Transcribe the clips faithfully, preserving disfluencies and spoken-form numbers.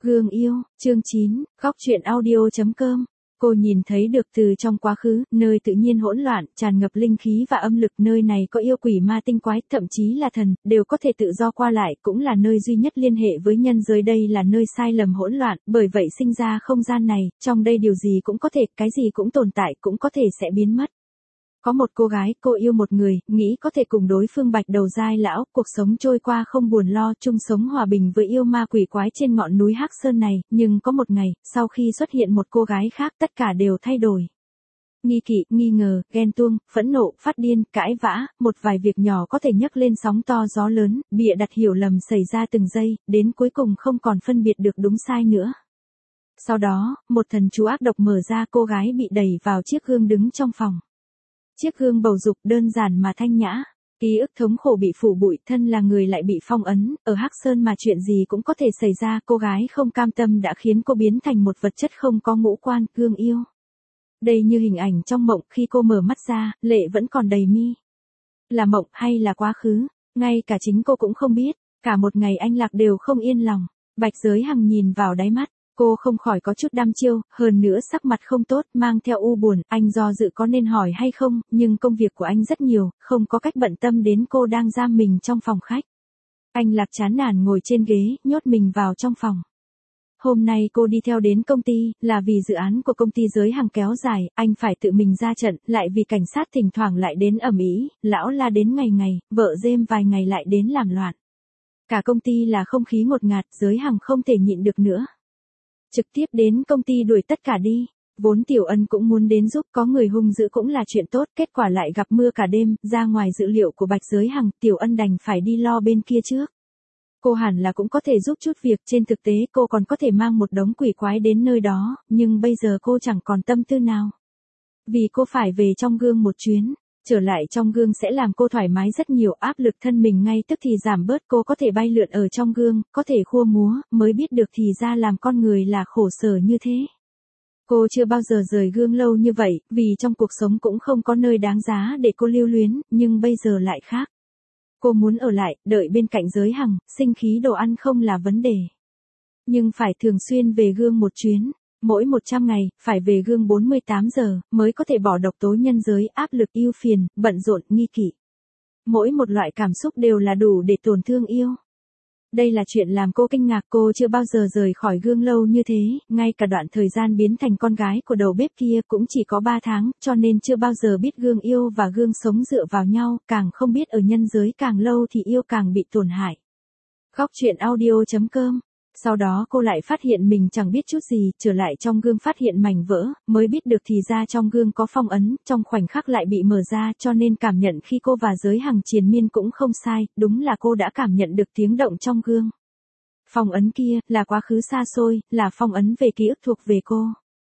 Gương yêu, chương chín, góc truyện audio.com. Cô nhìn thấy được từ trong quá khứ, nơi tự nhiên hỗn loạn, tràn ngập linh khí và âm lực, nơi này có yêu quỷ ma tinh quái, thậm chí là thần, đều có thể tự do qua lại, cũng là nơi duy nhất liên hệ với nhân giới. Đây là nơi sai lầm hỗn loạn, bởi vậy sinh ra không gian này, trong đây điều gì cũng có thể, cái gì cũng tồn tại, cũng có thể sẽ biến mất. Có một cô gái, cô yêu một người, nghĩ có thể cùng đối phương bạch đầu giai lão, cuộc sống trôi qua không buồn lo, chung sống hòa bình với yêu ma quỷ quái trên ngọn núi Hắc Sơn này, nhưng có một ngày, sau khi xuất hiện một cô gái khác, tất cả đều thay đổi. Nghi kỵ, nghi ngờ, ghen tuông, phẫn nộ, phát điên, cãi vã, một vài việc nhỏ có thể nhấc lên sóng to gió lớn, bịa đặt hiểu lầm xảy ra từng giây, đến cuối cùng không còn phân biệt được đúng sai nữa. Sau đó, một thần chú ác độc mở ra, cô gái bị đẩy vào chiếc gương đứng trong phòng. Chiếc gương bầu dục đơn giản mà thanh nhã, ký ức thống khổ bị phủ bụi, thân là người lại bị phong ấn, ở Hắc Sơn mà chuyện gì cũng có thể xảy ra, cô gái không cam tâm đã khiến cô biến thành một vật chất không có ngũ quan, gương yêu. Đây như hình ảnh trong mộng, khi cô mở mắt ra, lệ vẫn còn đầy mi. Là mộng hay là quá khứ, ngay cả chính cô cũng không biết, cả một ngày anh Lạc đều không yên lòng. Bạch Giới Hằng nhìn vào đáy mắt. Cô không khỏi có chút đăm chiêu, hơn nữa sắc mặt không tốt, mang theo u buồn, anh do dự có nên hỏi hay không, nhưng công việc của anh rất nhiều, không có cách bận tâm đến cô đang giam mình trong phòng khách. Anh Lạc chán nản ngồi trên ghế, nhốt mình vào trong phòng. Hôm nay cô đi theo đến công ty, là vì dự án của công ty Giới Hằng kéo dài, anh phải tự mình ra trận, lại vì cảnh sát thỉnh thoảng lại đến ầm ĩ, lão la đến ngày ngày, vợ dêm vài ngày lại đến làm loạn. Cả công ty là không khí ngột ngạt, Giới Hằng không thể nhịn được nữa. Trực tiếp đến công ty đuổi tất cả đi, vốn Tiểu Ân cũng muốn đến giúp, có người hung dữ cũng là chuyện tốt, kết quả lại gặp mưa cả đêm, ra ngoài dự liệu của Bạch Giới Hằng, Tiểu Ân đành phải đi lo bên kia trước. Cô hẳn là cũng có thể giúp chút việc, trên thực tế cô còn có thể mang một đống quỷ quái đến nơi đó, nhưng bây giờ cô chẳng còn tâm tư nào. Vì cô phải về trong gương một chuyến. Trở lại trong gương sẽ làm cô thoải mái rất nhiều, áp lực thân mình ngay tức thì giảm bớt, cô có thể bay lượn ở trong gương, có thể khua múa, mới biết được thì ra làm con người là khổ sở như thế. Cô chưa bao giờ rời gương lâu như vậy, vì trong cuộc sống cũng không có nơi đáng giá để cô lưu luyến, nhưng bây giờ lại khác. Cô muốn ở lại, đợi bên cạnh Giới Hằng, sinh khí đồ ăn không là vấn đề. Nhưng phải thường xuyên về gương một chuyến. Mỗi một trăm ngày, phải về gương bốn mươi tám giờ, mới có thể bỏ độc tố nhân giới, áp lực, ưu phiền, bận rộn, nghi kỵ. Mỗi một loại cảm xúc đều là đủ để tổn thương yêu. Đây là chuyện làm cô kinh ngạc, cô chưa bao giờ rời khỏi gương lâu như thế, ngay cả đoạn thời gian biến thành con gái của đầu bếp kia cũng chỉ có ba tháng, cho nên chưa bao giờ biết gương yêu và gương sống dựa vào nhau, càng không biết ở nhân giới càng lâu thì yêu càng bị tổn hại. Góc truyện audio.com. Sau đó cô lại phát hiện mình chẳng biết chút gì, trở lại trong gương phát hiện mảnh vỡ, mới biết được thì ra trong gương có phong ấn, trong khoảnh khắc lại bị mở ra, cho nên cảm nhận khi cô và Giới Hằng triền miên cũng không sai, đúng là cô đã cảm nhận được tiếng động trong gương. Phong ấn kia, là quá khứ xa xôi, là phong ấn về ký ức thuộc về cô.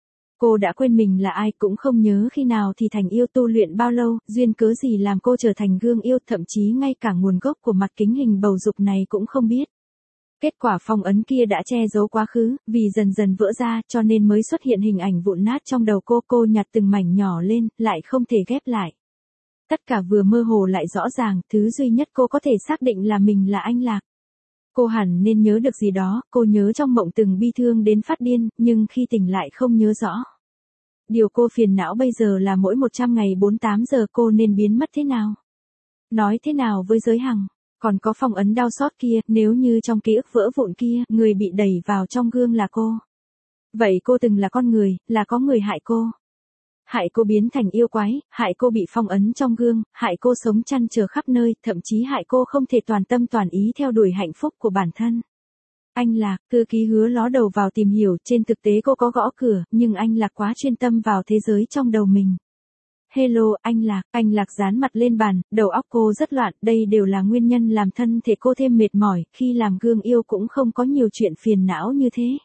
Cô đã quên mình là ai, cũng không nhớ khi nào thì thành yêu, tu luyện bao lâu, duyên cớ gì làm cô trở thành gương yêu, thậm chí ngay cả nguồn gốc của mặt kính hình bầu dục này cũng không biết. Kết quả phong ấn kia đã che giấu quá khứ, vì dần dần vỡ ra, cho nên mới xuất hiện hình ảnh vụn nát trong đầu cô, cô nhặt từng mảnh nhỏ lên, lại không thể ghép lại. Tất cả vừa mơ hồ lại rõ ràng, thứ duy nhất cô có thể xác định là mình là anh Lạc. Cô hẳn nên nhớ được gì đó, cô nhớ trong mộng từng bi thương đến phát điên, nhưng khi tỉnh lại không nhớ rõ. Điều cô phiền não bây giờ là mỗi một trăm ngày bốn mươi tám giờ cô nên biến mất thế nào? Nói thế nào với Giới Hằng? Còn có phong ấn đau xót kia, nếu như trong ký ức vỡ vụn kia, người bị đẩy vào trong gương là cô. Vậy cô từng là con người, là có người hại cô. Hại cô biến thành yêu quái, hại cô bị phong ấn trong gương, hại cô sống chăn trở khắp nơi, thậm chí hại cô không thể toàn tâm toàn ý theo đuổi hạnh phúc của bản thân. Anh Lạc, thư ký Hứa ló đầu vào tìm hiểu, trên thực tế cô có gõ cửa, nhưng anh Lạc quá chuyên tâm vào thế giới trong đầu mình. Hello, anh Lạc, anh Lạc dán mặt lên bàn, đầu óc cô rất loạn, đây đều là nguyên nhân làm thân thể cô thêm mệt mỏi, khi làm gương yêu cũng không có nhiều chuyện phiền não như thế.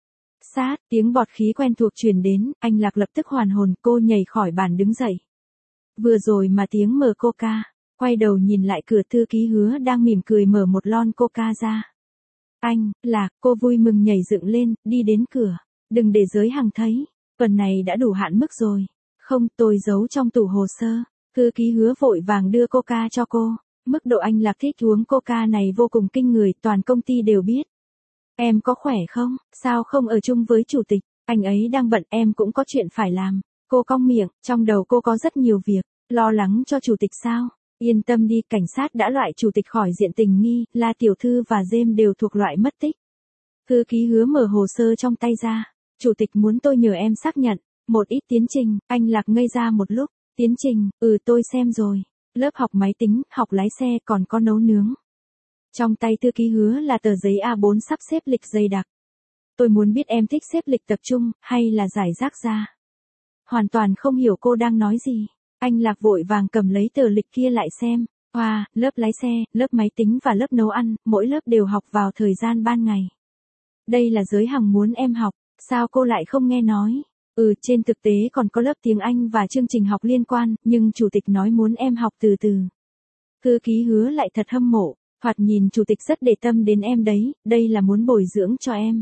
Sát, tiếng bọt khí quen thuộc truyền đến, anh Lạc lập tức hoàn hồn, cô nhảy khỏi bàn đứng dậy. Vừa rồi mà tiếng mở coca, quay đầu nhìn lại cửa, thư ký Hứa đang mỉm cười mở một lon coca ra. Anh, Lạc, cô vui mừng nhảy dựng lên, đi đến cửa, đừng để Giới Hằng thấy, phần này đã đủ hạn mức rồi. Không, tôi giấu trong tủ hồ sơ. Thư ký Hứa vội vàng đưa coca cho cô. Mức độ anh Lạc thích uống coca này vô cùng kinh người, toàn công ty đều biết. Em có khỏe không? Sao không ở chung với chủ tịch? Anh ấy đang bận, em cũng có chuyện phải làm. Cô cong miệng, trong đầu cô có rất nhiều việc. Lo lắng cho chủ tịch sao? Yên tâm đi, cảnh sát đã loại chủ tịch khỏi diện tình nghi, La tiểu thư và James đều thuộc loại mất tích. Thư ký Hứa mở hồ sơ trong tay ra. Chủ tịch muốn tôi nhờ em xác nhận một ít tiến trình. Anh Lạc ngây ra một lúc. Tiến trình, ừ tôi xem rồi. Lớp học máy tính, học lái xe, còn có nấu nướng. Trong tay thư ký Hứa là tờ giấy A bốn sắp xếp lịch dày đặc. Tôi muốn biết em thích xếp lịch tập trung, hay là giải rác ra. Hoàn toàn không hiểu cô đang nói gì. Anh Lạc vội vàng cầm lấy tờ lịch kia lại xem. Wow, lớp lái xe, lớp máy tính và lớp nấu ăn, mỗi lớp đều học vào thời gian ban ngày. Đây là Giới Hằng muốn em học, sao cô lại không nghe nói? Ừ, trên thực tế còn có lớp tiếng Anh và chương trình học liên quan, nhưng chủ tịch nói muốn em học từ từ. Thư ký Hứa lại thật hâm mộ, thoạt nhìn chủ tịch rất để tâm đến em đấy, đây là muốn bồi dưỡng cho em.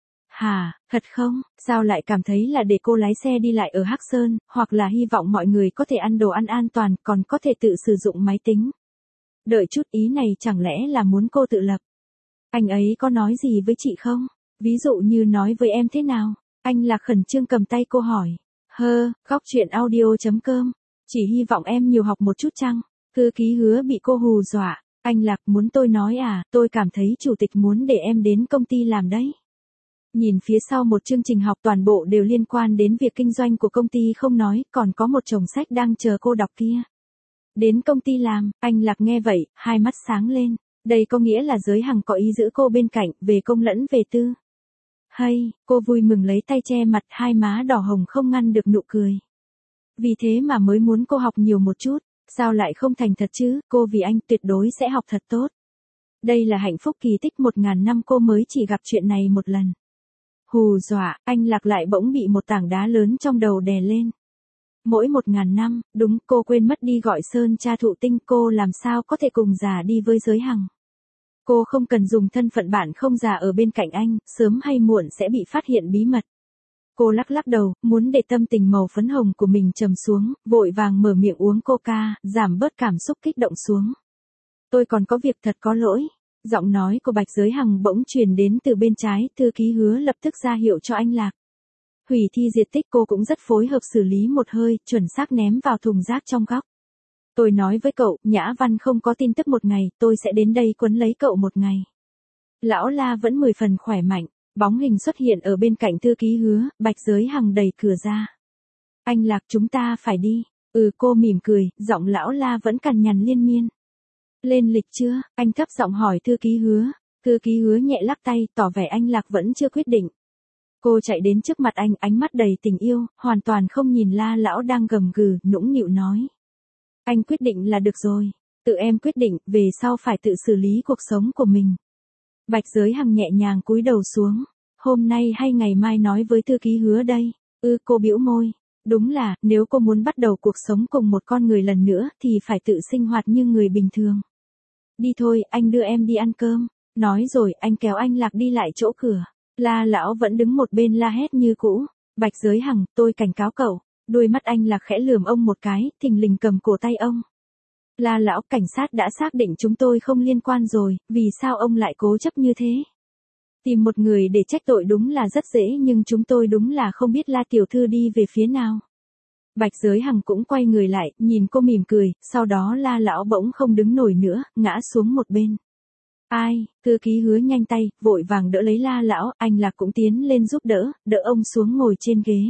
Hả, thật không? Sao lại cảm thấy là để cô lái xe đi lại ở Hắc Sơn, hoặc là hy vọng mọi người có thể ăn đồ ăn an toàn, còn có thể tự sử dụng máy tính. Đợi chút, ý này chẳng lẽ là muốn cô tự lập? Anh ấy có nói gì với chị không? Ví dụ như nói với em thế nào? Anh Lạc khẩn trương cầm tay cô hỏi. Hơ, góc chuyện audio chấm com. Chỉ hy vọng em nhiều học một chút chăng? Thư ký Hứa bị cô hù dọa. Anh Lạc muốn tôi nói à, tôi cảm thấy chủ tịch muốn để em đến công ty làm đấy. Nhìn phía sau một chương trình học toàn bộ đều liên quan đến việc kinh doanh của công ty không nói, còn có một chồng sách đang chờ cô đọc kia. Đến công ty làm, anh Lạc nghe vậy, hai mắt sáng lên. Đây có nghĩa là Giới Hằng có ý giữ cô bên cạnh, về công lẫn về tư. Hay, cô vui mừng lấy tay che mặt, hai má đỏ hồng không ngăn được nụ cười. Vì thế mà mới muốn cô học nhiều một chút, sao lại không thành thật chứ, cô vì anh tuyệt đối sẽ học thật tốt. Đây là hạnh phúc kỳ tích một ngàn năm, cô mới chỉ gặp chuyện này một lần. Hù dọa, anh Lạc lại bỗng bị một tảng đá lớn trong đầu đè lên. Mỗi một ngàn năm, đúng, cô quên mất đi gọi Sơn cha thụ tinh, cô làm sao có thể cùng già đi với Giới Hằng. Cô không cần dùng thân phận bạn không già ở bên cạnh anh, sớm hay muộn sẽ bị phát hiện bí mật. Cô lắc lắc đầu, muốn để tâm tình màu phấn hồng của mình trầm xuống, vội vàng mở miệng uống coca, giảm bớt cảm xúc kích động xuống. Tôi còn có việc thật có lỗi. Giọng nói của Bạch Giới Hằng bỗng truyền đến từ bên trái, thư ký Hứa lập tức ra hiệu cho anh Lạc. Hủy thi diệt tích, cô cũng rất phối hợp xử lý một hơi, chuẩn xác ném vào thùng rác trong góc. Tôi nói với cậu, Nhã Văn không có tin tức một ngày, tôi sẽ đến đây quấn lấy cậu một ngày. Lão La vẫn mười phần khỏe mạnh, bóng hình xuất hiện ở bên cạnh thư ký Hứa, Bạch Giới Hằng đẩy cửa ra. Anh Lạc, chúng ta phải đi. Ừ, cô mỉm cười, giọng lão La vẫn cằn nhằn liên miên. Lên lịch chưa? Anh thấp giọng hỏi thư ký Hứa. Thư ký Hứa nhẹ lắc tay, tỏ vẻ anh Lạc vẫn chưa quyết định. Cô chạy đến trước mặt anh, ánh mắt đầy tình yêu, hoàn toàn không nhìn La lão đang gầm gừ, nũng nịu nói. Anh quyết định là được rồi. Tự em quyết định, về sau phải tự xử lý cuộc sống của mình. Bạch Giới Hằng nhẹ nhàng cúi đầu xuống. Hôm nay hay ngày mai nói với thư ký Hứa đây? Ừ, cô bĩu môi. Đúng là, nếu cô muốn bắt đầu cuộc sống cùng một con người lần nữa, thì phải tự sinh hoạt như người bình thường. Đi thôi, anh đưa em đi ăn cơm. Nói rồi, anh kéo anh Lạc đi lại chỗ cửa. La lão vẫn đứng một bên la hét như cũ. Bạch Giới Hằng, tôi cảnh cáo cậu. Đôi mắt anh Lạc khẽ lườm ông một cái, thình lình cầm cổ tay ông. La lão, cảnh sát đã xác định chúng tôi không liên quan rồi, vì sao ông lại cố chấp như thế? Tìm một người để trách tội đúng là rất dễ, nhưng chúng tôi đúng là không biết La tiểu thư đi về phía nào. Bạch Giới Hằng cũng quay người lại, nhìn cô mỉm cười, sau đó La lão bỗng không đứng nổi nữa, ngã xuống một bên. Ai? Thư ký Hứa nhanh tay, vội vàng đỡ lấy La lão, anh Lạc cũng tiến lên giúp đỡ, đỡ ông xuống ngồi trên ghế.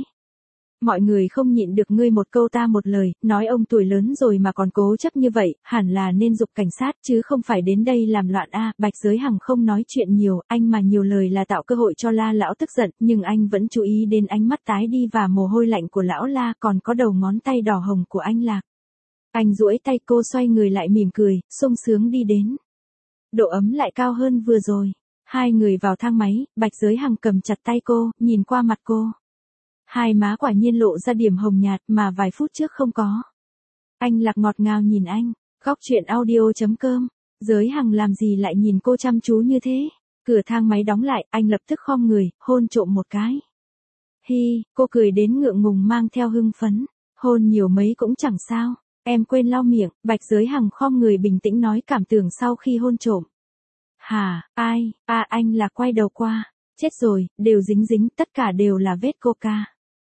Mọi người không nhịn được ngươi một câu ta một lời, nói ông tuổi lớn rồi mà còn cố chấp như vậy, hẳn là nên giục cảnh sát chứ không phải đến đây làm loạn a. Bạch Giới Hằng không nói chuyện nhiều, anh mà nhiều lời là tạo cơ hội cho La lão tức giận, nhưng anh vẫn chú ý đến ánh mắt tái đi và mồ hôi lạnh của lão La, còn có đầu ngón tay đỏ hồng của anh Lạc. Anh duỗi tay, cô xoay người lại mỉm cười, sung sướng đi đến. Độ ấm lại cao hơn vừa rồi. Hai người vào thang máy, Bạch Giới Hằng cầm chặt tay cô, nhìn qua mặt cô. Hai má quả nhiên lộ ra điểm hồng nhạt mà vài phút trước không có. Anh Lạc ngọt ngào nhìn anh. Góc chuyện audio chấm com. Giới Hằng làm gì lại nhìn cô chăm chú như thế? Cửa thang máy đóng lại, anh lập tức khom người, hôn trộm một cái. Hi, cô cười đến ngượng ngùng mang theo hưng phấn. Hôn nhiều mấy cũng chẳng sao. Em quên lau miệng. Bạch Giới Hằng khom người bình tĩnh nói cảm tưởng sau khi hôn trộm. Hả, ai, à anh Lạc quay đầu qua. Chết rồi, đều dính dính, tất cả đều là vết coca.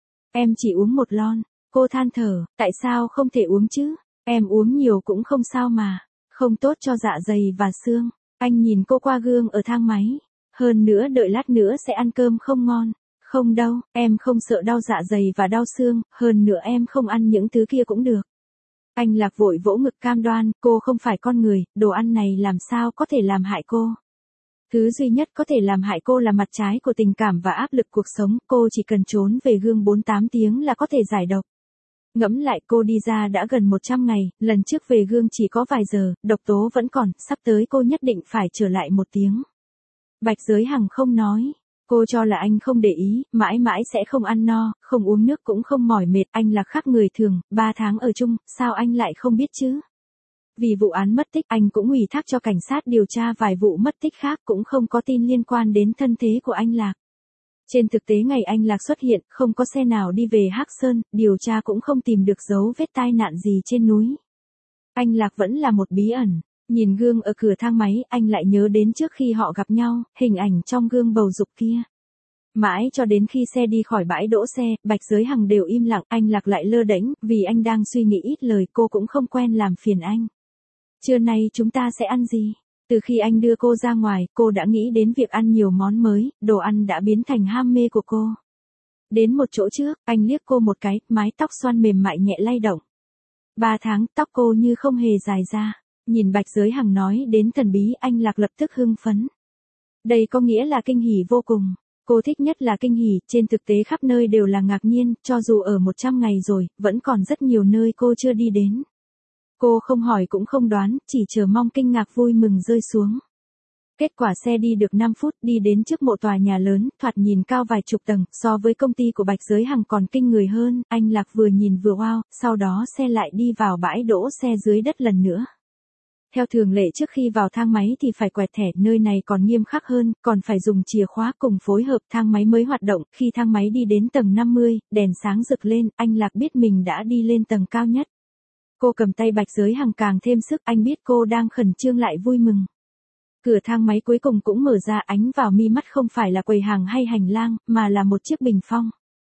Em chỉ uống một lon. Cô than thở, tại sao không thể uống chứ? Em uống nhiều cũng không sao mà. Không tốt cho dạ dày và xương. Anh nhìn cô qua gương ở thang máy. Hơn nữa đợi lát nữa sẽ ăn cơm không ngon. Không đâu, em không sợ đau dạ dày và đau xương, hơn nữa em không ăn những thứ kia cũng được. Anh Lạc vội vỗ ngực cam đoan, cô không phải con người, đồ ăn này làm sao có thể làm hại cô. Thứ duy nhất có thể làm hại cô là mặt trái của tình cảm và áp lực cuộc sống, cô chỉ cần trốn về gương bốn tám tiếng là có thể giải độc. Ngẫm lại cô đi ra đã gần một trăm ngày, lần trước về gương chỉ có vài giờ, độc tố vẫn còn, sắp tới cô nhất định phải trở lại một tiếng. Bạch Giới Hằng không nói. Cô cho là anh không để ý, mãi mãi sẽ không ăn no, không uống nước cũng không mỏi mệt, anh là khác người thường, ba tháng ở chung, sao anh lại không biết chứ? Vì vụ án mất tích, anh cũng ủy thác cho cảnh sát điều tra vài vụ mất tích khác cũng không có tin liên quan đến thân thế của anh Lạc. Trên thực tế ngày anh Lạc xuất hiện, không có xe nào đi về Hắc Sơn, điều tra cũng không tìm được dấu vết tai nạn gì trên núi. Anh Lạc vẫn là một bí ẩn. Nhìn gương ở cửa thang máy, anh lại nhớ đến trước khi họ gặp nhau, hình ảnh trong gương bầu dục kia. Mãi cho đến khi xe đi khỏi bãi đỗ xe, Bạch Giới Hằng đều im lặng, anh Lạc lại lơ đễnh, vì anh đang suy nghĩ ít lời, cô cũng không quen làm phiền anh. Trưa nay chúng ta sẽ ăn gì? Từ khi anh đưa cô ra ngoài, cô đã nghĩ đến việc ăn nhiều món mới, đồ ăn đã biến thành ham mê của cô. Đến một chỗ trước, anh liếc cô một cái, mái tóc xoăn mềm mại nhẹ lay động. Ba tháng, tóc cô như không hề dài ra. Nhìn Bạch Giới Hằng nói đến thần bí, anh Lạc lập tức hưng phấn. Đây có nghĩa là kinh hỉ vô cùng. Cô thích nhất là kinh hỉ, trên thực tế khắp nơi đều là ngạc nhiên, cho dù ở một trăm ngày rồi, vẫn còn rất nhiều nơi cô chưa đi đến. Cô không hỏi cũng không đoán, chỉ chờ mong kinh ngạc vui mừng rơi xuống. Kết quả xe đi được năm phút, đi đến trước một tòa nhà lớn, thoạt nhìn cao vài chục tầng, so với công ty của Bạch Giới Hằng còn kinh người hơn, anh Lạc vừa nhìn vừa wow, sau đó xe lại đi vào bãi đỗ xe dưới đất lần nữa. Theo thường lệ trước khi vào thang máy thì phải quẹt thẻ, nơi này còn nghiêm khắc hơn, còn phải dùng chìa khóa cùng phối hợp thang máy mới hoạt động. Khi thang máy đi đến tầng năm mươi, đèn sáng rực lên, anh Lạc biết mình đã đi lên tầng cao nhất. Cô cầm tay Bạch Giới Hằng càng thêm sức, anh biết cô đang khẩn trương lại vui mừng. Cửa thang máy cuối cùng cũng mở ra, ánh vào mi mắt không phải là quầy hàng hay hành lang, mà là một chiếc bình phong.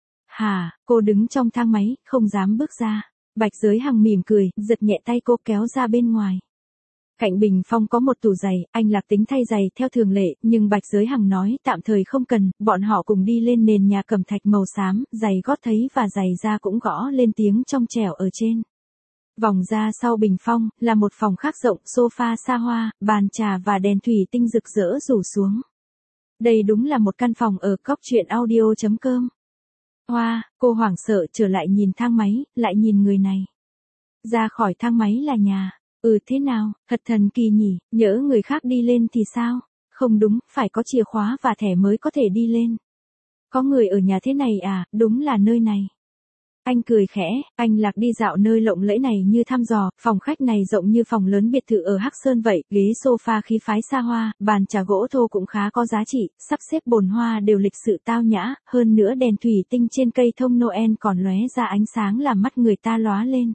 Hà, cô đứng trong thang máy, không dám bước ra. Bạch Giới Hằng mỉm cười, giật nhẹ tay cô kéo ra bên ngoài. Cạnh bình phong có một tủ giày, anh Lạc tính thay giày theo thường lệ, nhưng Bạch Giới Hằng nói tạm thời không cần, bọn họ cùng đi lên nền nhà cẩm thạch màu xám, giày gót thấy và giày da cũng gõ lên tiếng trong trẻo ở trên. Vòng ra sau bình phong, là một phòng khác rộng, sofa xa hoa, bàn trà và đèn thủy tinh rực rỡ rủ xuống. Đây đúng là một căn phòng ở cóc truyện audio chấm com. Hoa, cô hoảng sợ trở lại nhìn thang máy, lại nhìn người này. Ra khỏi thang máy là nhà. Ừ thế nào, thật thần kỳ nhỉ, nhỡ người khác đi lên thì sao? Không đúng, phải có chìa khóa và thẻ mới có thể đi lên. Có người ở nhà thế này à, đúng là nơi này. Anh cười khẽ, anh Lạc đi dạo nơi lộng lẫy này như thăm dò, phòng khách này rộng như phòng lớn biệt thự ở Hắc Sơn vậy, ghế sofa khí phái xa hoa, bàn trà gỗ thô cũng khá có giá trị, sắp xếp bồn hoa đều lịch sự tao nhã, hơn nữa đèn thủy tinh trên cây thông Noel còn lóe ra ánh sáng làm mắt người ta lóa lên.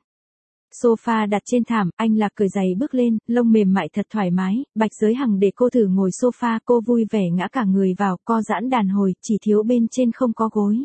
Sofa đặt trên thảm, anh Lạc cởi giày bước lên, lông mềm mại thật thoải mái, Bạch Giới Hằng để cô thử ngồi sofa, cô vui vẻ ngã cả người vào, co giãn đàn hồi, chỉ thiếu bên trên không có gối.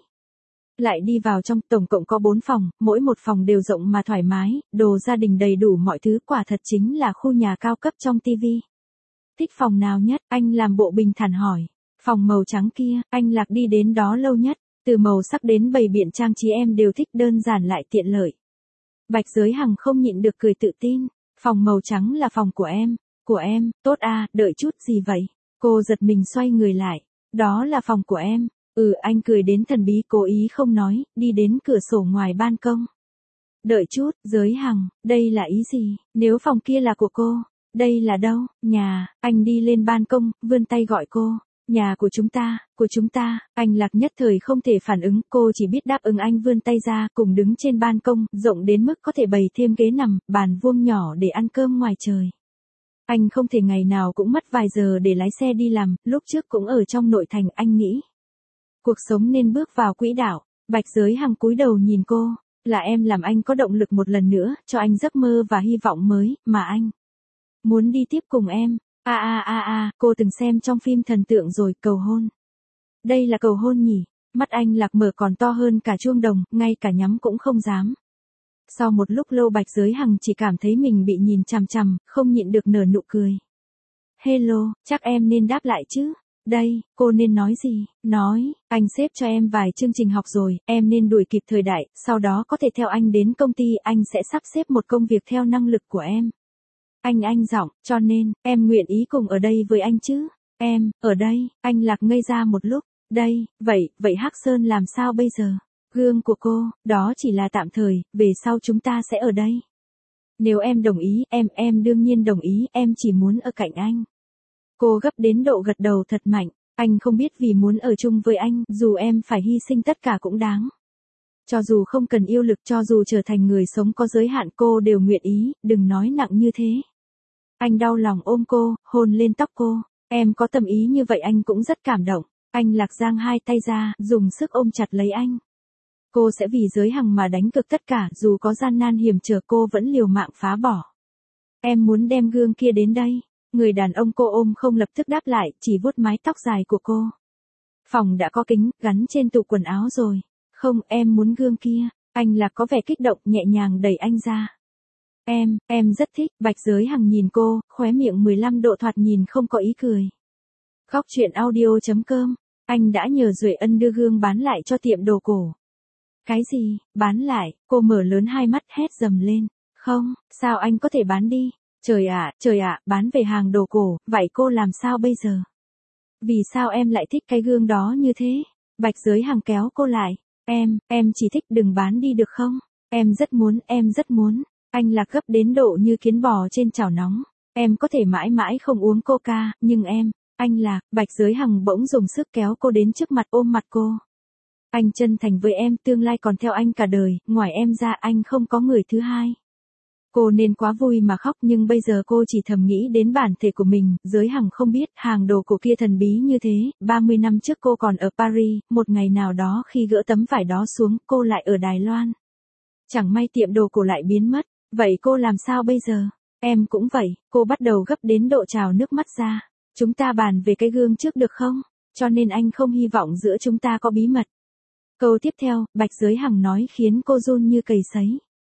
Lại đi vào trong, tổng cộng có bốn phòng, mỗi một phòng đều rộng mà thoải mái, đồ gia đình đầy đủ mọi thứ, quả thật chính là khu nhà cao cấp trong tivi. Thích phòng nào nhất, anh làm bộ bình thản hỏi. Phòng màu trắng kia, anh Lạc đi đến đó lâu nhất, từ màu sắc đến bày biện trang trí em đều thích, đơn giản lại tiện lợi. Bạch Giới Hằng không nhịn được cười tự tin, phòng màu trắng là phòng của em, của em, tốt à, đợi chút gì vậy? Cô giật mình xoay người lại, đó là phòng của em. Ừ, anh cười đến thần bí, cố ý không nói, đi đến cửa sổ ngoài ban công. Đợi chút, Giới Hằng, đây là ý gì, nếu phòng kia là của cô, đây là đâu? Nhà, anh đi lên ban công, vươn tay gọi cô. Nhà của chúng ta, của chúng ta, anh Lạc nhất thời không thể phản ứng, cô chỉ biết đáp ứng. Anh vươn tay ra, cùng đứng trên ban công, rộng đến mức có thể bày thêm ghế nằm, bàn vuông nhỏ để ăn cơm ngoài trời. Anh không thể ngày nào cũng mất vài giờ để lái xe đi làm, lúc trước cũng ở trong nội thành, anh nghĩ. Cuộc sống nên bước vào quỹ đạo. Bạch Giới Hằng cúi đầu nhìn cô, là em làm anh có động lực một lần nữa, cho anh giấc mơ và hy vọng mới, mà anh muốn đi tiếp cùng em. A a a a, cô từng xem trong phim thần tượng rồi, cầu hôn. Đây là cầu hôn nhỉ? Mắt anh Lạc mở còn to hơn cả chuông đồng, ngay cả nhắm cũng không dám. Sau một lúc lâu Bạch Giới Hằng chỉ cảm thấy mình bị nhìn chằm chằm, không nhịn được nở nụ cười. Hello, chắc em nên đáp lại chứ. Đây, cô nên nói gì? Nói, anh xếp cho em vài chương trình học rồi, em nên đuổi kịp thời đại, sau đó có thể theo anh đến công ty, anh sẽ sắp xếp một công việc theo năng lực của em. Anh anh giọng, cho nên, em nguyện ý cùng ở đây với anh chứ? Em, ở đây, anh Lạc ngây ra một lúc. Đây, vậy, vậy Hắc Sơn làm sao bây giờ? Gương của cô, đó chỉ là tạm thời, về sau chúng ta sẽ ở đây. Nếu em đồng ý, em, em đương nhiên đồng ý, em chỉ muốn ở cạnh anh. Cô gấp đến độ gật đầu thật mạnh, anh không biết vì muốn ở chung với anh, dù em phải hy sinh tất cả cũng đáng. Cho dù không cần yêu lực, cho dù trở thành người sống có giới hạn cô đều nguyện ý, đừng nói nặng như thế. Anh đau lòng ôm cô, hôn lên tóc cô, em có tâm ý như vậy anh cũng rất cảm động. Anh Lạc giang hai tay ra, dùng sức ôm chặt lấy anh. Cô sẽ vì Giới Hằng mà đánh cực tất cả, dù có gian nan hiểm trở cô vẫn liều mạng phá bỏ. Em muốn đem gương kia đến đây. Người đàn ông cô ôm không lập tức đáp lại, chỉ vuốt mái tóc dài của cô. Phòng đã có kính, gắn trên tủ quần áo rồi. Không, em muốn gương kia. Anh Lạc có vẻ kích động, nhẹ nhàng đẩy anh ra. Em, em rất thích. Bạch Giới Hằng nhìn cô, khóe miệng mười lăm độ thoạt nhìn không có ý cười. Góc truyện audio chấm com. Anh đã nhờ Duệ Ân đưa gương bán lại cho tiệm đồ cổ. Cái gì, bán lại? Cô mở lớn hai mắt hét dầm lên. Không, sao anh có thể bán đi? Trời ạ, trời ạ, bán về hàng đồ cổ, vậy cô làm sao bây giờ? Vì sao em lại thích cái gương đó như thế? Bạch Giới Hằng kéo cô lại. Em, em chỉ thích, đừng bán đi được không? Em rất muốn, em rất muốn. Anh Lạc gấp đến độ như kiến bò trên chảo nóng. Em có thể mãi mãi không uống coca, nhưng em, anh Lạc, Bạch Giới Hằng bỗng dùng sức kéo cô đến trước mặt ôm mặt cô. Anh chân thành với em, tương lai còn theo anh cả đời, ngoài em ra anh không có người thứ hai. Cô nên quá vui mà khóc nhưng bây giờ cô chỉ thầm nghĩ đến bản thể của mình, Giới Hằng không biết hàng đồ cổ kia thần bí như thế, ba mươi năm trước cô còn ở Paris, một ngày nào đó khi gỡ tấm vải đó xuống cô lại ở Đài Loan. Chẳng may tiệm đồ cổ lại biến mất, vậy cô làm sao bây giờ? Em cũng vậy, cô bắt đầu gấp đến độ trào nước mắt ra. Chúng ta bàn về cái gương trước được không? Cho nên anh không hy vọng giữa chúng ta có bí mật. Câu tiếp theo, Bạch Giới Hằng nói khiến cô run như cầy sấy.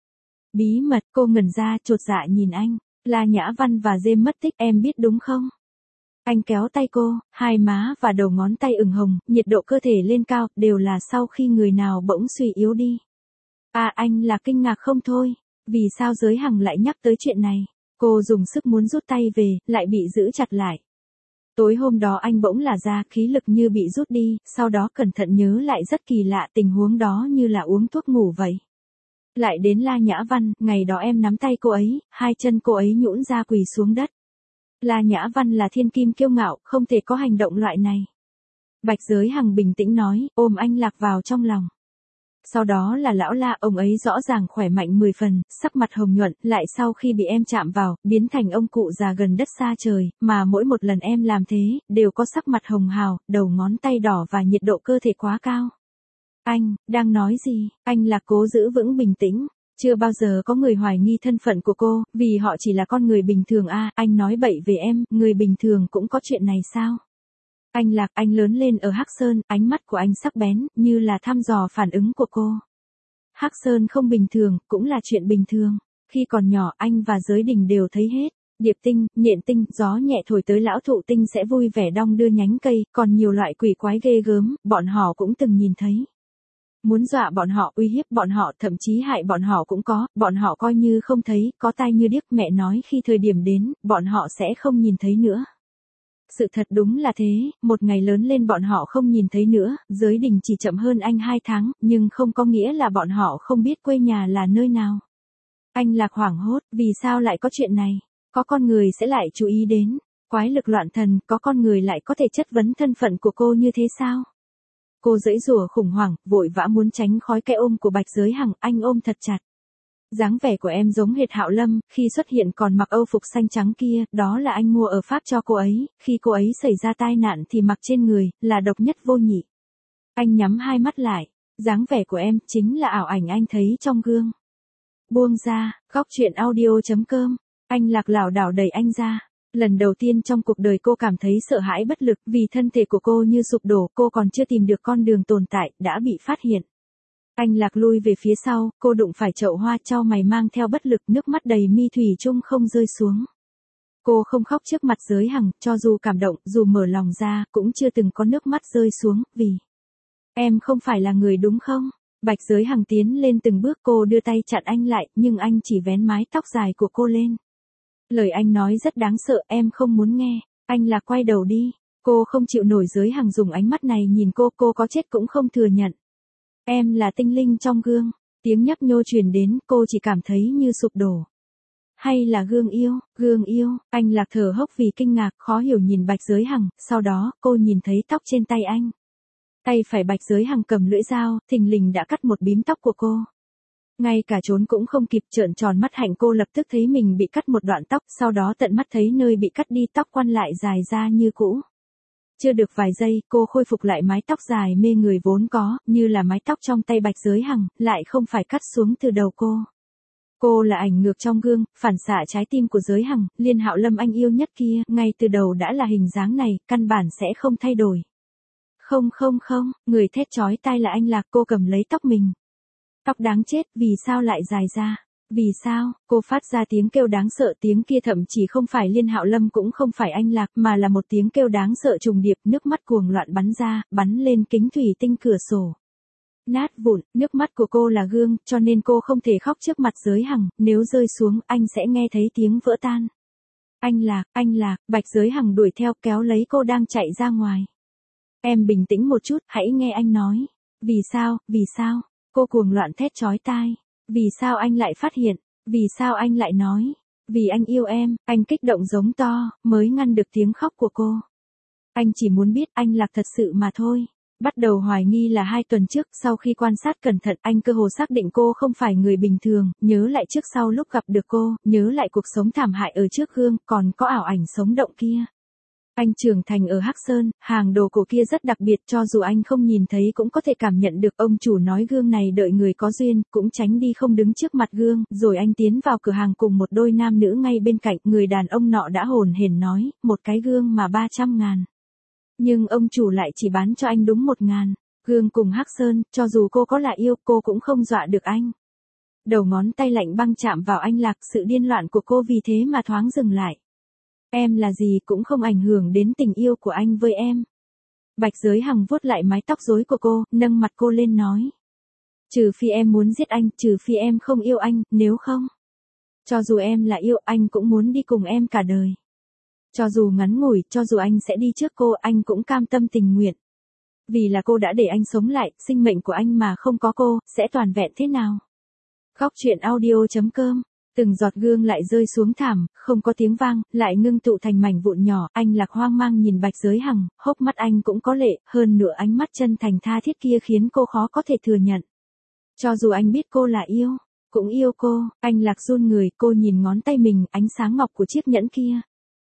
Bí mật, cô ngẩn ra, chột dạ nhìn anh. La Nhã Văn và Dêm mất tích, em biết đúng không? Anh kéo tay cô, hai má và đầu ngón tay ửng hồng, nhiệt độ cơ thể lên cao, đều là sau khi người nào bỗng suy yếu đi. À, anh là kinh ngạc không thôi. Vì sao Giới Hằng lại nhắc tới chuyện này? Cô dùng sức muốn rút tay về, lại bị giữ chặt lại. Tối hôm đó anh bỗng là ra, khí lực như bị rút đi, sau đó cẩn thận nhớ lại rất kỳ lạ, tình huống đó như là uống thuốc ngủ vậy. Lại đến La Nhã Văn, ngày đó em nắm tay cô ấy, hai chân cô ấy nhũn ra quỳ xuống đất. La Nhã Văn là thiên kim kiêu ngạo, không thể có hành động loại này. Bạch Giới Hằng bình tĩnh nói, ôm anh Lạc vào trong lòng. Sau đó là lão La, ông ấy rõ ràng khỏe mạnh mười phần, sắc mặt hồng nhuận, lại sau khi bị em chạm vào, biến thành ông cụ già gần đất xa trời, mà mỗi một lần em làm thế, đều có sắc mặt hồng hào, đầu ngón tay đỏ và nhiệt độ cơ thể quá cao. Anh, đang nói gì? Anh Lạc cố giữ vững bình tĩnh. Chưa bao giờ có người hoài nghi thân phận của cô, vì họ chỉ là con người bình thường à, anh nói bậy về em, người bình thường cũng có chuyện này sao? Anh Lạc, anh lớn lên ở Hắc Sơn, ánh mắt của anh sắc bén, như là thăm dò phản ứng của cô. Hắc Sơn không bình thường, cũng là chuyện bình thường. Khi còn nhỏ, anh và Giới Đình đều thấy hết. Điệp tinh, nhện tinh, gió nhẹ thổi tới lão thụ tinh sẽ vui vẻ đong đưa nhánh cây, còn nhiều loại quỷ quái ghê gớm, bọn họ cũng từng nhìn thấy. Muốn dọa bọn họ, uy hiếp bọn họ, thậm chí hại bọn họ cũng có, bọn họ coi như không thấy, có tai như điếc, mẹ nói khi thời điểm đến, bọn họ sẽ không nhìn thấy nữa. Sự thật đúng là thế, một ngày lớn lên bọn họ không nhìn thấy nữa, Giới Đình chỉ chậm hơn anh hai tháng, nhưng không có nghĩa là bọn họ không biết quê nhà là nơi nào. Anh Lạc hoảng hốt, vì sao lại có chuyện này? Có con người sẽ lại chú ý đến, quái lực loạn thần, có con người lại có thể chất vấn thân phận của cô như thế sao? Cô giãy giụa khủng hoảng, vội vã muốn tránh khỏi cái ôm của Bạch Giới Hằng, anh ôm thật chặt. Dáng vẻ của em giống hệt Hạo Lâm, khi xuất hiện còn mặc âu phục xanh trắng kia, đó là anh mua ở Pháp cho cô ấy, khi cô ấy xảy ra tai nạn thì mặc trên người, là độc nhất vô nhị. Anh nhắm hai mắt lại, dáng vẻ của em chính là ảo ảnh anh thấy trong gương. Buông ra, góc truyện audio chấm com, anh Lạc lảo đảo đẩy anh ra. Lần đầu tiên trong cuộc đời cô cảm thấy sợ hãi bất lực vì thân thể của cô như sụp đổ, cô còn chưa tìm được con đường tồn tại, đã bị phát hiện. Anh Lạc lui về phía sau, cô đụng phải chậu hoa chau mày mang theo bất lực, nước mắt đầy mi thủy chung không rơi xuống. Cô không khóc trước mặt Giới Hằng, cho dù cảm động, dù mở lòng ra, cũng chưa từng có nước mắt rơi xuống, vì em không phải là người đúng không? Bạch Giới Hằng tiến lên từng bước, cô đưa tay chặn anh lại, nhưng anh chỉ vén mái tóc dài của cô lên. Lời anh nói rất đáng sợ, em không muốn nghe. Anh Lạc quay đầu đi. Cô không chịu nổi Giới Hằng dùng ánh mắt này nhìn cô, cô có chết cũng không thừa nhận. Em là tinh linh trong gương. Tiếng nhấp nhô truyền đến, cô chỉ cảm thấy như sụp đổ. Hay là gương yêu, gương yêu, anh Lạc thở hốc vì kinh ngạc, khó hiểu nhìn Bạch Giới Hằng, sau đó, cô nhìn thấy tóc trên tay anh. Tay phải Bạch Giới Hằng cầm lưỡi dao, thình lình đã cắt một bím tóc của cô. Ngay cả trốn cũng không kịp, trợn tròn mắt hạnh, cô lập tức thấy mình bị cắt một đoạn tóc, sau đó tận mắt thấy nơi bị cắt đi tóc quăn lại dài ra như cũ. Chưa được vài giây, cô khôi phục lại mái tóc dài mê người vốn có, như là mái tóc trong tay Bạch Giới Hằng, lại không phải cắt xuống từ đầu cô. Cô là ảnh ngược trong gương, phản xạ trái tim của Giới Hằng, Liên Hạo Lâm anh yêu nhất kia, ngay từ đầu đã là hình dáng này, căn bản sẽ không thay đổi. Không không không, người thét chói tai là anh Lạc, cô cầm lấy tóc mình. Tóc đáng chết, vì sao lại dài ra? Vì sao? Cô phát ra tiếng kêu đáng sợ, tiếng kia thậm chí không phải Liên Hạo Lâm cũng không phải anh Lạc, mà là một tiếng kêu đáng sợ trùng điệp, nước mắt cuồng loạn bắn ra, bắn lên kính thủy tinh cửa sổ. Nát vụn, nước mắt của cô là gương, cho nên cô không thể khóc trước mặt Giới Hằng, nếu rơi xuống, anh sẽ nghe thấy tiếng vỡ tan. Anh Lạc, anh Lạc, Bạch Giới Hằng đuổi theo kéo lấy cô đang chạy ra ngoài. Em bình tĩnh một chút, hãy nghe anh nói. Vì sao, vì sao? Cô cuồng loạn thét chói tai. Vì sao anh lại phát hiện? Vì sao anh lại nói? Vì anh yêu em, anh kích động giống to, mới ngăn được tiếng khóc của cô. Anh chỉ muốn biết anh Lạc thật sự mà thôi. Bắt đầu hoài nghi là hai tuần trước, sau khi quan sát cẩn thận, anh cơ hồ xác định cô không phải người bình thường, nhớ lại trước sau lúc gặp được cô, nhớ lại cuộc sống thảm hại ở trước gương, còn có ảo ảnh sống động kia. Anh trưởng thành ở Hắc Sơn, hàng đồ cổ kia rất đặc biệt, cho dù anh không nhìn thấy cũng có thể cảm nhận được. Ông chủ nói gương này đợi người có duyên, cũng tránh đi không đứng trước mặt gương, rồi anh tiến vào cửa hàng cùng một đôi nam nữ ngay bên cạnh, người đàn ông nọ đã hồn hển nói, một cái gương mà ba trăm ngàn. Nhưng ông chủ lại chỉ bán cho anh đúng một ngàn. Gương cùng Hắc Sơn, cho dù cô có là yêu, cô cũng không dọa được anh. Đầu ngón tay lạnh băng chạm vào anh Lạc, sự điên loạn của cô vì thế mà thoáng dừng lại. Em là gì cũng không ảnh hưởng đến tình yêu của anh với em. Bạch Giới Hằng vuốt lại mái tóc rối của cô, nâng mặt cô lên nói. Trừ phi em muốn giết anh, trừ phi em không yêu anh, nếu không. Cho dù em là yêu, anh cũng muốn đi cùng em cả đời. Cho dù ngắn ngủi, cho dù anh sẽ đi trước cô, anh cũng cam tâm tình nguyện. Vì là cô đã để anh sống lại, sinh mệnh của anh mà không có cô, sẽ toàn vẹn thế nào? Góc truyện audio chấm com. Từng giọt gương lại rơi xuống thảm, không có tiếng vang, lại ngưng tụ thành mảnh vụn nhỏ. Anh Lạc hoang mang nhìn Bạch Giới Hằng, hốc mắt anh cũng có lệ, hơn nữa ánh mắt chân thành tha thiết kia khiến cô khó có thể thừa nhận. Cho dù anh biết cô là yêu, cũng yêu cô. Anh Lạc run người, cô nhìn ngón tay mình, ánh sáng ngọc của chiếc nhẫn kia.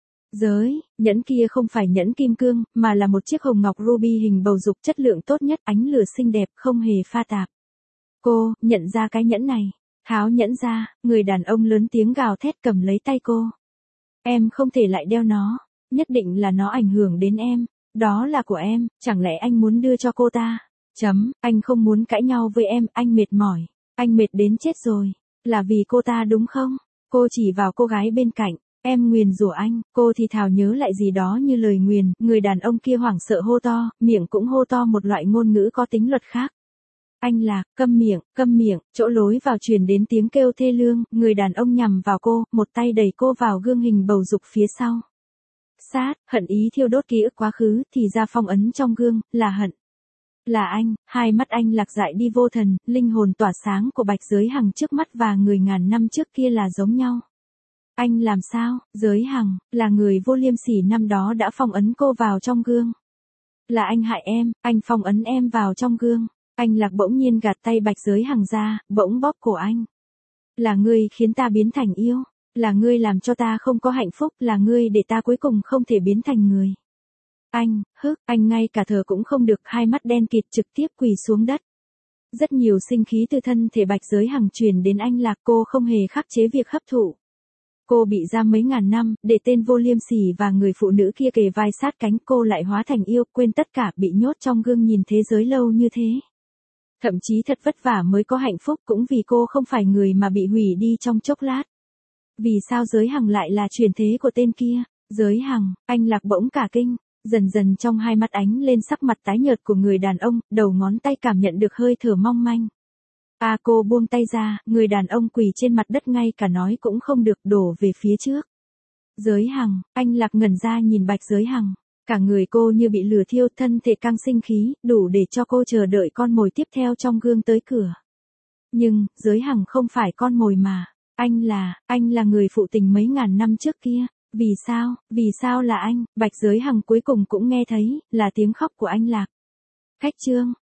Giới, nhẫn kia không phải nhẫn kim cương, mà là một chiếc hồng ngọc ruby hình bầu dục chất lượng tốt nhất, ánh lửa xinh đẹp, không hề pha tạp. Cô, nhận ra cái nhẫn này. Tháo nhẫn ra, người đàn ông lớn tiếng gào thét cầm lấy tay cô. Em không thể lại đeo nó, nhất định là nó ảnh hưởng đến em, đó là của em, chẳng lẽ anh muốn đưa cho cô ta? Chấm, anh không muốn cãi nhau với em, anh mệt mỏi, anh mệt đến chết rồi, là vì cô ta đúng không? Cô chỉ vào cô gái bên cạnh, em nguyền rủa anh, cô thì thào nhớ lại gì đó như lời nguyền, người đàn ông kia hoảng sợ hô to, miệng cũng hô to một loại ngôn ngữ có tính luật khác. Anh Lạc, câm miệng, câm miệng, chỗ lối vào truyền đến tiếng kêu thê lương, người đàn ông nhằm vào cô, một tay đẩy cô vào gương hình bầu dục phía sau. Sát, hận ý thiêu đốt ký ức quá khứ, thì ra phong ấn trong gương, là hận. Là anh, hai mắt anh Lạc dại đi vô thần, linh hồn tỏa sáng của Bạch Giới Hằng trước mắt và người ngàn năm trước kia là giống nhau. Anh làm sao, Giới Hằng, là người vô liêm sỉ năm đó đã phong ấn cô vào trong gương. Là anh hại em, anh phong ấn em vào trong gương. Anh Lạc bỗng nhiên gạt tay Bạch Giới Hằng ra, bỗng bóp cổ anh. Là ngươi khiến ta biến thành yêu, là ngươi làm cho ta không có hạnh phúc, là ngươi để ta cuối cùng không thể biến thành người. Anh, hức, anh ngay cả thở cũng không được, hai mắt đen kịt trực tiếp quỳ xuống đất. Rất nhiều sinh khí từ thân thể Bạch Giới Hằng truyền đến anh Lạc, cô không hề khắc chế việc hấp thụ. Cô bị giam mấy ngàn năm, để tên vô liêm sỉ và người phụ nữ kia kề vai sát cánh, cô lại hóa thành yêu, quên tất cả, bị nhốt trong gương nhìn thế giới lâu như thế. Thậm chí thật vất vả mới có hạnh phúc, cũng vì cô không phải người mà bị hủy đi trong chốc lát. Vì sao Giới Hằng lại là truyền thế của tên kia? Giới Hằng, anh Lạc bỗng cả kinh, dần dần trong hai mắt ánh lên sắc mặt tái nhợt của người đàn ông, đầu ngón tay cảm nhận được hơi thở mong manh. A à, cô buông tay ra, người đàn ông quỳ trên mặt đất ngay cả nói cũng không được, đổ về phía trước. Giới Hằng, anh Lạc ngẩn ra nhìn Bạch Giới Hằng, cả người cô như bị lửa thiêu, thân thể căng sinh khí, đủ để cho cô chờ đợi con mồi tiếp theo trong gương tới cửa. Nhưng, Giới Hằng không phải con mồi mà, anh là, anh là người phụ tình mấy ngàn năm trước kia. Vì sao, vì sao là anh? Bạch Giới Hằng cuối cùng cũng nghe thấy, là tiếng khóc của anh Lạc. Khách trương.